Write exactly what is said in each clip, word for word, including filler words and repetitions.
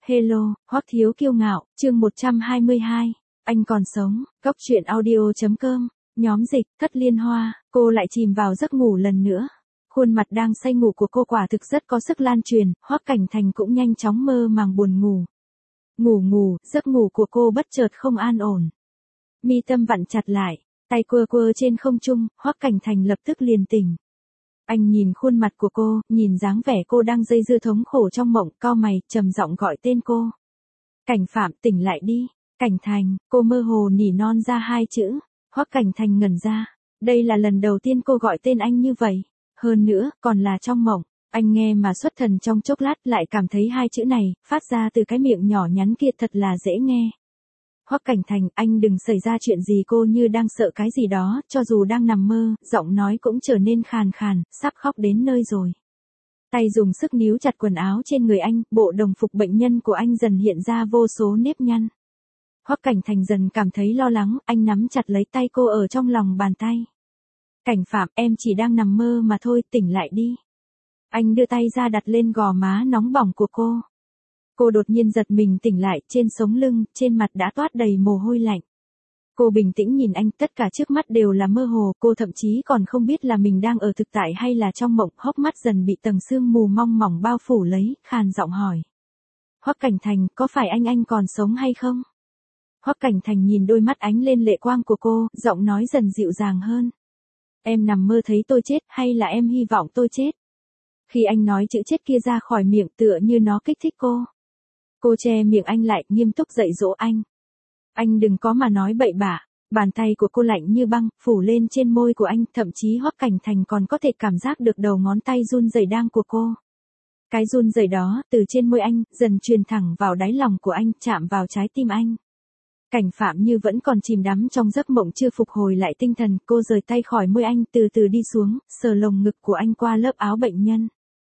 Hello, Hoắc Thiếu Kiêu Ngạo, chương một trăm hai mươi hai. Anh còn sống, Góc Truyện Audio.com, nhóm dịch, Thất Liên Hoa, cô lại chìm vào giấc ngủ lần nữa. Khuôn mặt đang say ngủ của cô quả thực rất có sức lan truyền, Hoắc Cảnh Thành cũng nhanh chóng mơ màng buồn ngủ. Ngủ ngủ, giấc ngủ của cô bất chợt không an ổn. Mi tâm vặn chặt lại, tay quơ quơ trên không trung, Hoắc Cảnh Thành lập tức liền tỉnh. Anh nhìn khuôn mặt của cô, nhìn dáng vẻ cô đang dây dưa thống khổ trong mộng, cau mày, trầm giọng gọi tên cô. Cảnh Phạm, tỉnh lại đi. Cảnh Thành, cô mơ hồ nỉ non ra hai chữ. Hoắc Cảnh Thành ngẩn ra. Đây là lần đầu tiên cô gọi tên anh như vậy. Hơn nữa, còn là trong mộng. Anh nghe mà xuất thần trong chốc lát lại cảm thấy hai chữ này, phát ra từ cái miệng nhỏ nhắn kia thật là dễ nghe. Hoắc Cảnh Thành, anh đừng xảy ra chuyện gì, cô như đang sợ cái gì đó, cho dù đang nằm mơ, giọng nói cũng trở nên khàn khàn, sắp khóc đến nơi rồi. Tay dùng sức níu chặt quần áo trên người anh, bộ đồng phục bệnh nhân của anh dần hiện ra vô số nếp nhăn. Hoắc Cảnh Thành dần cảm thấy lo lắng, anh nắm chặt lấy tay cô ở trong lòng bàn tay. Cảnh Phạm, em chỉ đang nằm mơ mà thôi, tỉnh lại đi. Anh đưa tay ra đặt lên gò má nóng bỏng của cô. Cô đột nhiên giật mình tỉnh lại, trên sống lưng, trên mặt đã toát đầy mồ hôi lạnh. Cô bình tĩnh nhìn anh, tất cả trước mắt đều là mơ hồ, cô thậm chí còn không biết là mình đang ở thực tại hay là trong mộng, hốc mắt dần bị tầng sương mù mong mỏng bao phủ lấy, khàn giọng hỏi. Hoắc Cảnh Thành, có phải anh anh còn sống hay không? Hoắc Cảnh Thành nhìn đôi mắt ánh lên lệ quang của cô, giọng nói dần dịu dàng hơn. Em nằm mơ thấy tôi chết, hay là em hy vọng tôi chết? Khi anh nói chữ chết kia ra khỏi miệng tựa như nó kích thích cô. Cô che miệng anh lại, nghiêm túc dạy dỗ anh. Anh đừng có mà nói bậy bạ. Bàn tay của cô lạnh như băng, phủ lên trên môi của anh, thậm chí Hoắc Cảnh Thành còn có thể cảm giác được đầu ngón tay run rẩy đang của cô. Cái run rẩy đó, từ trên môi anh, dần truyền thẳng vào đáy lòng của anh, chạm vào trái tim anh. Cảnh Phạm như vẫn còn chìm đắm trong giấc mộng chưa phục hồi lại tinh thần, cô rời tay khỏi môi anh, từ từ đi xuống, sờ lồng ngực của anh qua lớp áo bệnh nhân.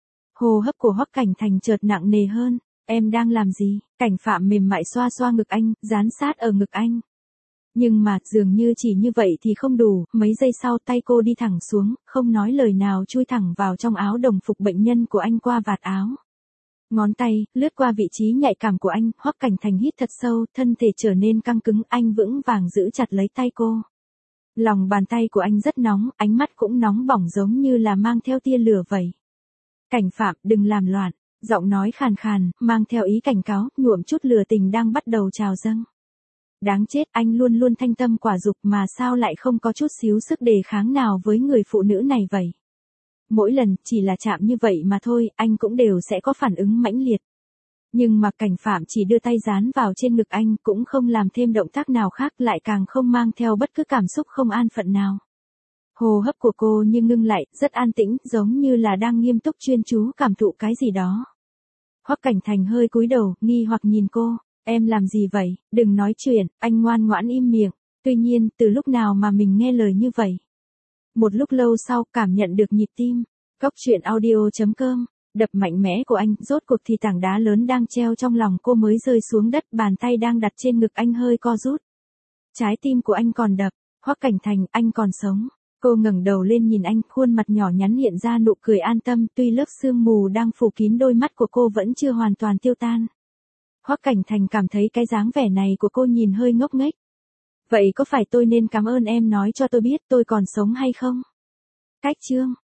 Hô hấp của Hoắc Cảnh Thành chợt nặng nề hơn. Em đang làm gì? Cảnh Phạm mềm mại xoa xoa ngực anh, dán sát ở ngực anh. Nhưng mà, dường như chỉ như vậy thì không đủ, mấy giây sau tay cô đi thẳng xuống, không nói lời nào chui thẳng vào trong áo đồng phục bệnh nhân của anh qua vạt áo. Ngón tay, lướt qua vị trí nhạy cảm của anh, Hoắc Cảnh Thành hít thật sâu, thân thể trở nên căng cứng, anh vững vàng giữ chặt lấy tay cô. Lòng bàn tay của anh rất nóng, ánh mắt cũng nóng bỏng giống như là mang theo tia lửa vậy. Cảnh Phạm, đừng làm loạn. Giọng nói khàn khàn, mang theo ý cảnh cáo, nhuộm chút lửa tình đang bắt đầu trào dâng. Đáng chết, anh luôn luôn thanh tâm quả dục mà sao lại không có chút xíu sức đề kháng nào với người phụ nữ này vậy? Mỗi lần, chỉ là chạm như vậy mà thôi, anh cũng đều sẽ có phản ứng mãnh liệt. Nhưng mà Cảnh Phạm chỉ đưa tay dán vào trên ngực anh, cũng không làm thêm động tác nào khác, lại càng không mang theo bất cứ cảm xúc không an phận nào. Hô hấp của cô như ngưng lại, rất an tĩnh, giống như là đang nghiêm túc chuyên chú cảm thụ cái gì đó. Hoắc Cảnh Thành hơi cúi đầu, nghi hoặc nhìn cô, em làm gì vậy, đừng nói chuyện, anh ngoan ngoãn im miệng. Tuy nhiên, từ lúc nào mà mình nghe lời như vậy? Một lúc lâu sau, cảm nhận được nhịp tim. Góc Truyện Audio.com, đập mạnh mẽ của anh, rốt cuộc thì tảng đá lớn đang treo trong lòng cô mới rơi xuống đất, bàn tay đang đặt trên ngực anh hơi co rút. Trái tim của anh còn đập, Hoắc Cảnh Thành, anh còn sống. Cô ngẩng đầu lên nhìn anh, khuôn mặt nhỏ nhắn hiện ra nụ cười an tâm, tuy lớp sương mù đang phủ kín đôi mắt của cô vẫn chưa hoàn toàn tiêu tan. Hoắc Cảnh Thành cảm thấy cái dáng vẻ này của cô nhìn hơi ngốc nghếch. Vậy có phải tôi nên cảm ơn em nói cho tôi biết tôi còn sống hay không? Cách chương